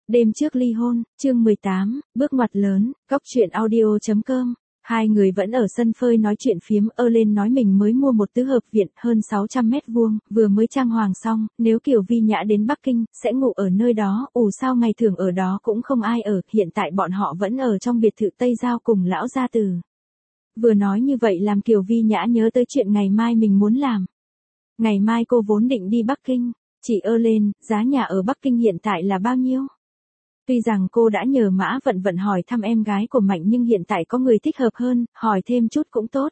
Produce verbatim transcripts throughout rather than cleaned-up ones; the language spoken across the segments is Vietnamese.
Đêm trước ly hôn, chương mười tám, bước ngoặt lớn, góc truyện audio.com. Hai người vẫn ở sân phơi nói chuyện phiếm. Ơ lên nói mình mới mua một tứ hợp viện hơn sáu trăm mét vuông, vừa mới trang hoàng xong, nếu Kiều Vi Nhã đến Bắc Kinh, sẽ ngủ ở nơi đó, ủ sao ngày thường ở đó cũng không ai ở, hiện tại bọn họ vẫn ở trong biệt thự Tây Giao cùng lão gia tử. Vừa nói như vậy làm Kiều Vi Nhã nhớ tới chuyện ngày mai mình muốn làm. Ngày mai cô vốn định đi Bắc Kinh, chị Ơ lên, giá nhà ở Bắc Kinh hiện tại là bao nhiêu? Tuy rằng cô đã nhờ Mã Vận Vận hỏi thăm em gái của Mạnh nhưng hiện tại có người thích hợp hơn, hỏi thêm chút cũng tốt.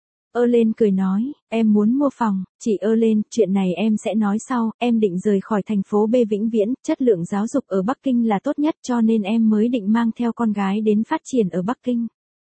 Ơ lên cười nói, em muốn mua phòng, chị Ơ lên, chuyện này em sẽ nói sau, em định rời khỏi thành phố B vĩnh viễn, chất lượng giáo dục ở Bắc Kinh là tốt nhất cho nên em mới định mang theo con gái đến phát triển ở Bắc Kinh.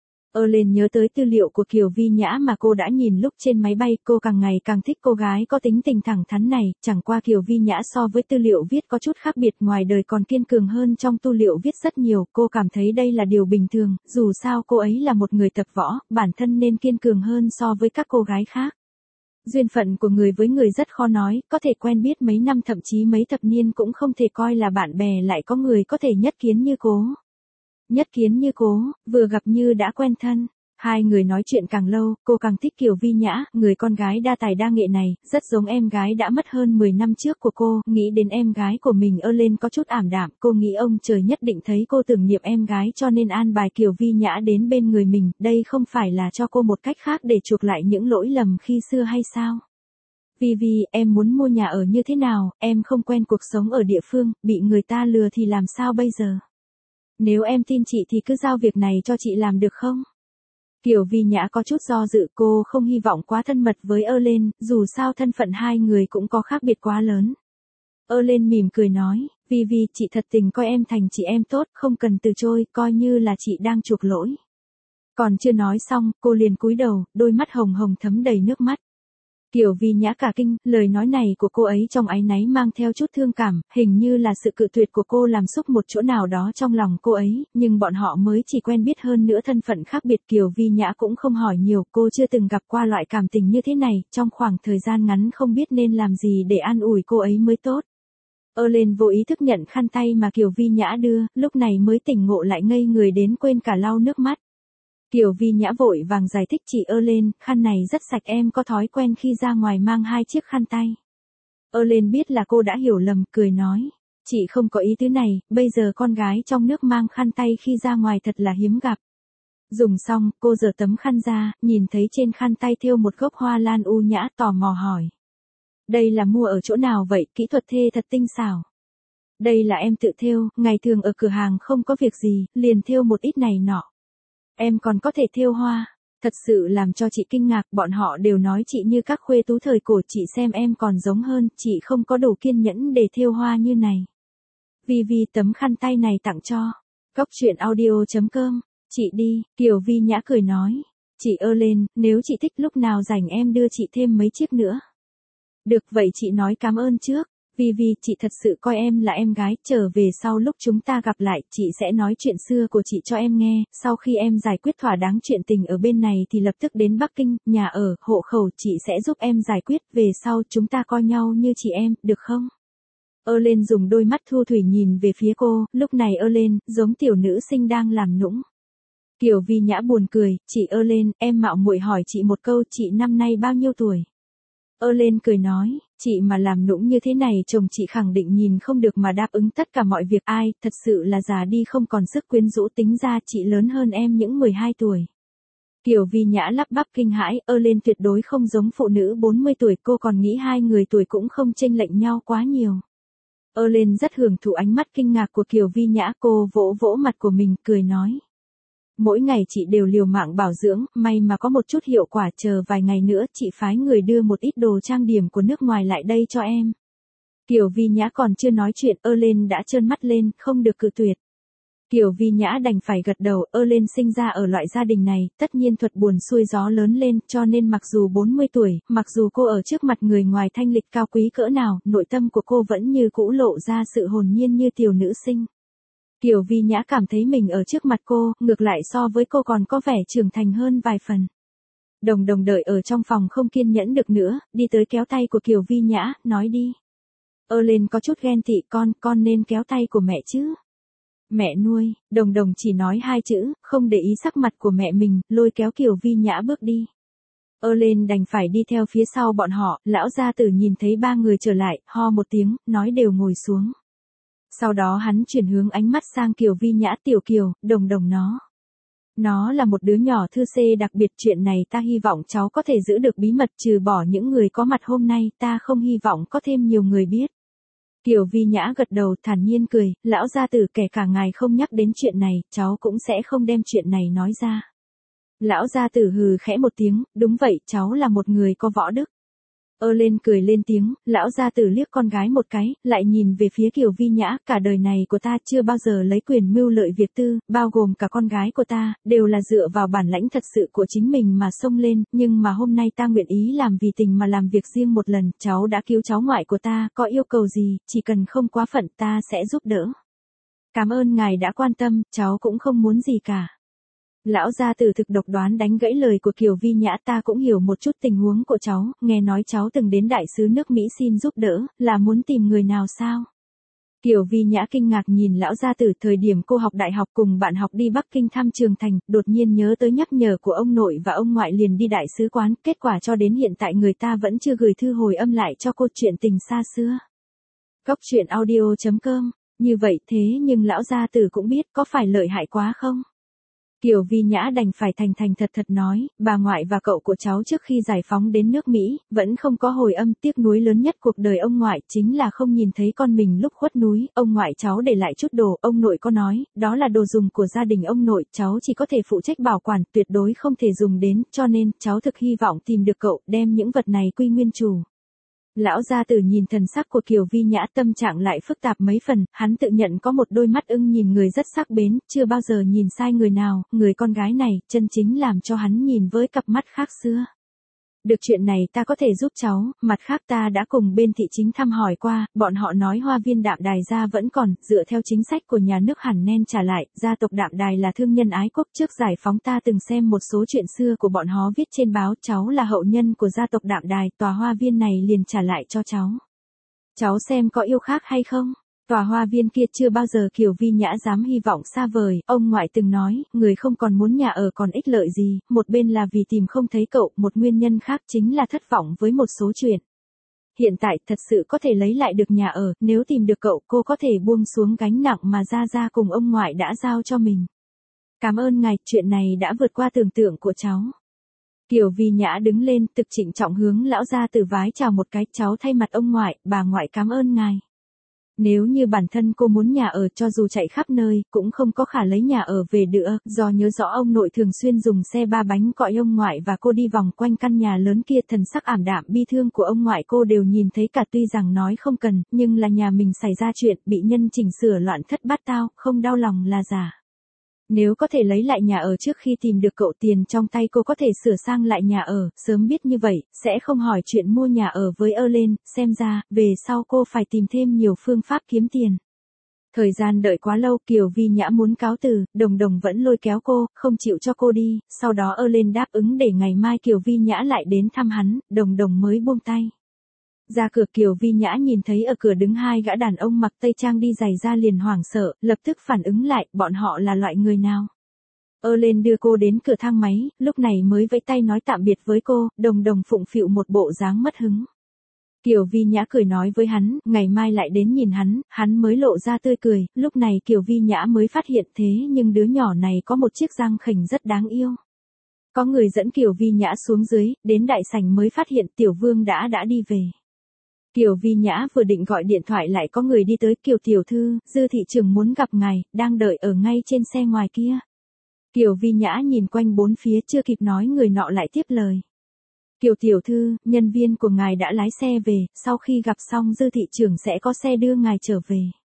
Ơ lên nhớ tới tư liệu của Kiều Vi Nhã mà cô đã nhìn lúc trên máy bay, cô càng ngày càng thích cô gái có tính tình thẳng thắn này, chẳng qua Kiều Vi Nhã so với tư liệu viết có chút khác biệt, ngoài đời còn kiên cường hơn trong tư liệu viết rất nhiều, cô cảm thấy đây là điều bình thường, dù sao cô ấy là một người tập võ, bản thân nên kiên cường hơn so với các cô gái khác. Duyên phận của người với người rất khó nói, có thể quen biết mấy năm thậm chí mấy thập niên cũng không thể coi là bạn bè, lại có người có thể nhất kiến như cố. Nhất kiến như cố, vừa gặp như đã quen thân. Hai người nói chuyện càng lâu, cô càng thích Kiều Vi Nhã, người con gái đa tài đa nghệ này, rất giống em gái đã mất hơn mười năm trước của cô, nghĩ đến em gái của mình Ơ lên có chút ảm đạm, cô nghĩ ông trời nhất định thấy cô tưởng niệm em gái cho nên an bài Kiều Vi Nhã đến bên người mình, đây không phải là cho cô một cách khác để chuộc lại những lỗi lầm khi xưa hay sao? Vi Vi, em muốn mua nhà ở như thế nào, em không quen cuộc sống ở địa phương, bị người ta lừa thì làm sao bây giờ? Nếu em tin chị thì cứ giao việc này cho chị làm được không? Kiều Vi Nhã có chút do dự, cô không hy vọng quá thân mật với Ơ lên, dù sao thân phận hai người cũng có khác biệt quá lớn. Ơ lên mỉm cười nói, Vi Vi, chị thật tình coi em thành chị em tốt, không cần từ chối, coi như là chị đang chuộc lỗi. Còn chưa nói xong, cô liền cúi đầu, đôi mắt hồng hồng thấm đầy nước mắt. Kiều Vi Nhã cả kinh, lời nói này của cô ấy trong áy náy mang theo chút thương cảm, hình như là sự cự tuyệt của cô làm xúc một chỗ nào đó trong lòng cô ấy, nhưng bọn họ mới chỉ quen biết, hơn nữa thân phận khác biệt, Kiều Vi Nhã cũng không hỏi nhiều, cô chưa từng gặp qua loại cảm tình như thế này, trong khoảng thời gian ngắn không biết nên làm gì để an ủi cô ấy mới tốt. Ơ lên vô ý thức nhận khăn tay mà Kiều Vi Nhã đưa, lúc này mới tỉnh ngộ lại, ngây người đến quên cả lau nước mắt. Kiều Vi Nhã vội vàng giải thích, chị Ơ lên, khăn này rất sạch, em có thói quen khi ra ngoài mang hai chiếc khăn tay. Ơ lên biết là cô đã hiểu lầm, cười nói, chị không có ý tứ này, bây giờ con gái trong nước mang khăn tay khi ra ngoài thật là hiếm gặp. Dùng xong, cô giở tấm khăn ra, nhìn thấy trên khăn tay thêu một gốc hoa lan u nhã, tò mò hỏi. Đây là mua ở chỗ nào vậy, kỹ thuật thêu thật tinh xảo. Đây là em tự thêu, ngày thường ở cửa hàng không có việc gì, liền thêu một ít này nọ. Em còn có thể thêu hoa, thật sự làm cho chị kinh ngạc, bọn họ đều nói chị như các khuê tú thời cổ, chị xem em còn giống hơn, chị không có đủ kiên nhẫn để thêu hoa như này. Vi Vi, tấm khăn tay này tặng cho. Góc truyện audio.com, chị đi, Kiều Vi Nhã cười nói. Chị Ơ lên, nếu chị thích lúc nào rảnh em đưa chị thêm mấy chiếc nữa. Được vậy chị nói cảm ơn trước. Vi Vi, chị thật sự coi em là em gái, trở về sau lúc chúng ta gặp lại, chị sẽ nói chuyện xưa của chị cho em nghe, sau khi em giải quyết thỏa đáng chuyện tình ở bên này thì lập tức đến Bắc Kinh, nhà ở, hộ khẩu chị sẽ giúp em giải quyết, về sau chúng ta coi nhau như chị em, được không? Ơ lên dùng đôi mắt thu thủy nhìn về phía cô, lúc này Ơ lên, giống tiểu nữ sinh đang làm nũng. Kiều Vi Nhã buồn cười, chị Ơ lên, em mạo muội hỏi chị một câu, chị năm nay bao nhiêu tuổi? Ơ lên cười nói, chị mà làm nũng như thế này chồng chị khẳng định nhìn không được mà đáp ứng tất cả mọi việc, ai, thật sự là già đi không còn sức quyến rũ, tính ra chị lớn hơn em những mười hai tuổi. Kiều Vi Nhã lắp bắp kinh hãi, Ơ lên tuyệt đối không giống phụ nữ bốn mươi tuổi, cô còn nghĩ hai người tuổi cũng không chênh lệch nhau quá nhiều. Ơ lên rất hưởng thụ ánh mắt kinh ngạc của Kiều Vi Nhã, cô vỗ vỗ mặt của mình, cười nói. Mỗi ngày chị đều liều mạng bảo dưỡng, may mà có một chút hiệu quả, chờ vài ngày nữa chị phái người đưa một ít đồ trang điểm của nước ngoài lại đây cho em. Kiều Vi Nhã còn chưa nói chuyện, Ơ lên đã trơn mắt lên, không được cự tuyệt. Kiều Vi Nhã đành phải gật đầu, Ơ lên sinh ra ở loại gia đình này, tất nhiên thuật buồn xuôi gió lớn lên, cho nên mặc dù bốn mươi tuổi, mặc dù cô ở trước mặt người ngoài thanh lịch cao quý cỡ nào, nội tâm của cô vẫn như cũ lộ ra sự hồn nhiên như tiểu nữ sinh. Kiều Vi Nhã cảm thấy mình ở trước mặt cô, ngược lại so với cô còn có vẻ trưởng thành hơn vài phần. Đồng Đồng đợi ở trong phòng không kiên nhẫn được nữa, đi tới kéo tay của Kiều Vi Nhã, nói đi. Ơ lên có chút ghen tị, con, con nên kéo tay của mẹ chứ. Mẹ nuôi, Đồng Đồng chỉ nói hai chữ, không để ý sắc mặt của mẹ mình, lôi kéo Kiều Vi Nhã bước đi. Ơ lên đành phải đi theo phía sau bọn họ, lão gia tử nhìn thấy ba người trở lại, ho một tiếng, nói đều ngồi xuống. Sau đó hắn chuyển hướng ánh mắt sang Kiều Vi Nhã, tiểu Kiều, Đồng Đồng nó. Nó là một đứa nhỏ thư xê đặc biệt, chuyện này ta hy vọng cháu có thể giữ được bí mật, trừ bỏ những người có mặt hôm nay, ta không hy vọng có thêm nhiều người biết. Kiều Vi Nhã gật đầu thản nhiên cười, lão gia tử, kể cả ngài không nhắc đến chuyện này, cháu cũng sẽ không đem chuyện này nói ra. Lão gia tử hừ khẽ một tiếng, đúng vậy, cháu là một người có võ đức. Ơ lên cười lên tiếng, lão gia tử liếc con gái một cái, lại nhìn về phía Kiều Vi Nhã, cả đời này của ta chưa bao giờ lấy quyền mưu lợi việc tư, bao gồm cả con gái của ta, đều là dựa vào bản lãnh thật sự của chính mình mà xông lên, nhưng mà hôm nay ta nguyện ý làm vì tình mà làm việc riêng một lần, cháu đã cứu cháu ngoại của ta, có yêu cầu gì, chỉ cần không quá phận ta sẽ giúp đỡ. Cảm ơn ngài đã quan tâm, cháu cũng không muốn gì cả. Lão gia tử thực độc đoán đánh gãy lời của Kiều Vi Nhã, ta cũng hiểu một chút tình huống của cháu, nghe nói cháu từng đến đại sứ nước Mỹ xin giúp đỡ, là muốn tìm người nào sao? Kiều Vi Nhã kinh ngạc nhìn lão gia tử, thời điểm cô học đại học cùng bạn học đi Bắc Kinh thăm trường thành, đột nhiên nhớ tới nhắc nhở của ông nội và ông ngoại liền đi đại sứ quán, kết quả cho đến hiện tại người ta vẫn chưa gửi thư hồi âm lại cho cô, chuyện tình xa xưa. Góc truyện audio chấm com, như vậy thế nhưng lão gia tử cũng biết có phải lợi hại quá không? Kiều Vi Nhã đành phải thành thành thật thật nói, bà ngoại và cậu của cháu trước khi giải phóng đến nước Mỹ, vẫn không có hồi âm, tiếc nuối lớn nhất cuộc đời ông ngoại chính là không nhìn thấy con mình lúc khuất núi, ông ngoại cháu để lại chút đồ, ông nội có nói, đó là đồ dùng của gia đình ông nội, cháu chỉ có thể phụ trách bảo quản, tuyệt đối không thể dùng đến, cho nên, cháu thực hy vọng tìm được cậu, đem những vật này quy nguyên chủ. Lão gia tử nhìn thần sắc của Kiều Vi Nhã, tâm trạng lại phức tạp mấy phần, hắn tự nhận có một đôi mắt ưng nhìn người rất sắc bén, chưa bao giờ nhìn sai người nào, người con gái này, chân chính làm cho hắn nhìn với cặp mắt khác xưa. Được, chuyện này ta có thể giúp cháu, mặt khác ta đã cùng bên thị chính thăm hỏi qua, bọn họ nói hoa viên Đạm Đài gia vẫn còn, dựa theo chính sách của nhà nước hẳn nên trả lại, gia tộc Đạm Đài là thương nhân ái quốc, trước giải phóng ta từng xem một số chuyện xưa của bọn họ viết trên báo, cháu là hậu nhân của gia tộc Đạm Đài, tòa hoa viên này liền trả lại cho cháu. Cháu xem có yêu khác hay không? Tòa hoa viên kia chưa bao giờ Kiều Vi Nhã dám hy vọng xa vời, ông ngoại từng nói, người không còn muốn nhà ở còn ích lợi gì, một bên là vì tìm không thấy cậu, một nguyên nhân khác chính là thất vọng với một số chuyện. Hiện tại thật sự có thể lấy lại được nhà ở, nếu tìm được cậu cô có thể buông xuống gánh nặng mà Gia Gia cùng ông ngoại đã giao cho mình. Cảm ơn ngài, chuyện này đã vượt qua tưởng tượng của cháu. Kiều Vi Nhã đứng lên, thực trịnh trọng hướng lão gia tử vái chào một cái, cháu thay mặt ông ngoại, bà ngoại cảm ơn ngài. Nếu như bản thân cô muốn nhà ở cho dù chạy khắp nơi, cũng không có khả lấy nhà ở về nữa, do nhớ rõ ông nội thường xuyên dùng xe ba bánh cõi ông ngoại và cô đi vòng quanh căn nhà lớn kia, thần sắc ảm đạm bi thương của ông ngoại cô đều nhìn thấy cả, tuy rằng nói không cần, nhưng là nhà mình xảy ra chuyện, bị nhân chỉnh sửa loạn thất bát tao, không đau lòng là giả. Nếu có thể lấy lại nhà ở trước khi tìm được cậu, tiền trong tay cô có thể sửa sang lại nhà ở, sớm biết như vậy, sẽ không hỏi chuyện mua nhà ở với ơ lên, xem ra, về sau cô phải tìm thêm nhiều phương pháp kiếm tiền. Thời gian đợi quá lâu, Kiều Vi Nhã muốn cáo từ, Đồng Đồng vẫn lôi kéo cô, không chịu cho cô đi, sau đó ơ lên đáp ứng để ngày mai Kiều Vi Nhã lại đến thăm hắn, Đồng Đồng mới buông tay. Ra cửa, Kiều Vi Nhã nhìn thấy ở cửa đứng hai gã đàn ông mặc tây trang đi giày da liền hoảng sợ, lập tức phản ứng lại, bọn họ là loại người nào. Ơ lên đưa cô đến cửa thang máy, lúc này mới vẫy tay nói tạm biệt với cô, Đồng Đồng phụng phịu một bộ dáng mất hứng. Kiều Vi Nhã cười nói với hắn, ngày mai lại đến nhìn hắn, hắn mới lộ ra tươi cười, lúc này Kiều Vi Nhã mới phát hiện thế nhưng đứa nhỏ này có một chiếc răng khểnh rất đáng yêu. Có người dẫn Kiều Vi Nhã xuống dưới, đến đại sảnh mới phát hiện Tiểu Vương đã đã đi về. Kiều Vi Nhã vừa định gọi điện thoại lại có người đi tới, Kiều tiểu thư, Dư thị trưởng muốn gặp ngài, đang đợi ở ngay trên xe ngoài kia. Kiều Vi Nhã nhìn quanh bốn phía chưa kịp nói người nọ lại tiếp lời. Kiều tiểu thư, nhân viên của ngài đã lái xe về, sau khi gặp xong Dư thị trưởng sẽ có xe đưa ngài trở về.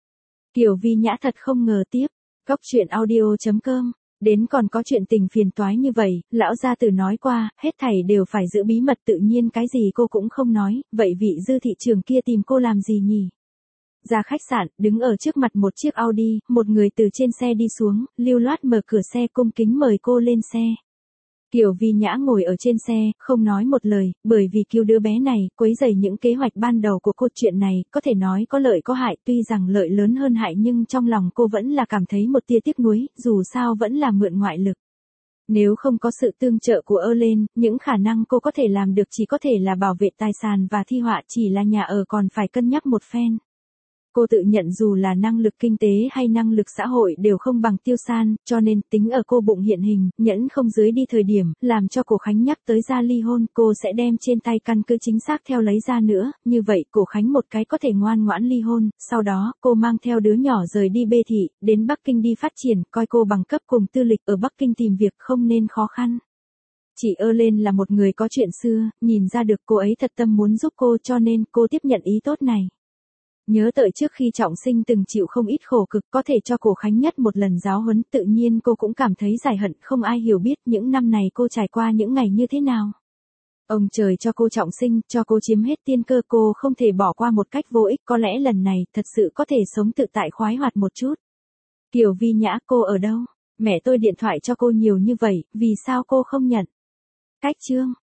Kiều Vi Nhã thật không ngờ tiếp. Góc truyện audio chấm com. Đến còn có chuyện tình phiền toái như vậy, lão gia tử nói qua, hết thảy đều phải giữ bí mật, tự nhiên cái gì cô cũng không nói, vậy vị Dư thị trưởng kia tìm cô làm gì nhỉ? Ra khách sạn, đứng ở trước mặt một chiếc Audi, một người từ trên xe đi xuống, lưu loát mở cửa xe cung kính mời cô lên xe. Kiều Vi Nhã ngồi ở trên xe, không nói một lời, bởi vì cứu đứa bé này, quấy rầy những kế hoạch ban đầu của cô. Chuyện này, có thể nói có lợi có hại, tuy rằng lợi lớn hơn hại nhưng trong lòng cô vẫn là cảm thấy một tia tiếc nuối, dù sao vẫn là mượn ngoại lực. Nếu không có sự tương trợ của Erlen, những khả năng cô có thể làm được chỉ có thể là bảo vệ tài sản và thi họa, chỉ là nhà ở còn phải cân nhắc một phen. Cô tự nhận dù là năng lực kinh tế hay năng lực xã hội đều không bằng Tiêu San, cho nên tính ở cô bụng hiện hình, nhẫn không dưới đi thời điểm, làm cho Cổ Khánh nhắc tới ra ly hôn, cô sẽ đem trên tay căn cứ chính xác theo lấy ra nữa, như vậy Cổ Khánh một cái có thể ngoan ngoãn ly hôn, sau đó, cô mang theo đứa nhỏ rời đi Bê Thị, đến Bắc Kinh đi phát triển, coi cô bằng cấp cùng tư lịch ở Bắc Kinh tìm việc không nên khó khăn. Chị Erlen là một người có chuyện xưa, nhìn ra được cô ấy thật tâm muốn giúp cô cho nên cô tiếp nhận ý tốt này. Nhớ tới trước khi trọng sinh từng chịu không ít khổ cực có thể cho Cổ Khánh nhất một lần giáo huấn tự nhiên cô cũng cảm thấy giải hận không ai hiểu biết những năm này cô trải qua những ngày như thế nào. Ông trời cho cô trọng sinh, cho cô chiếm hết tiên cơ cô không thể bỏ qua một cách vô ích có lẽ lần này thật sự có thể sống tự tại khoái hoạt một chút. Kiều Vi Nhã cô ở đâu? Mẹ tôi điện thoại cho cô nhiều như vậy, vì sao cô không nhận? Cách chương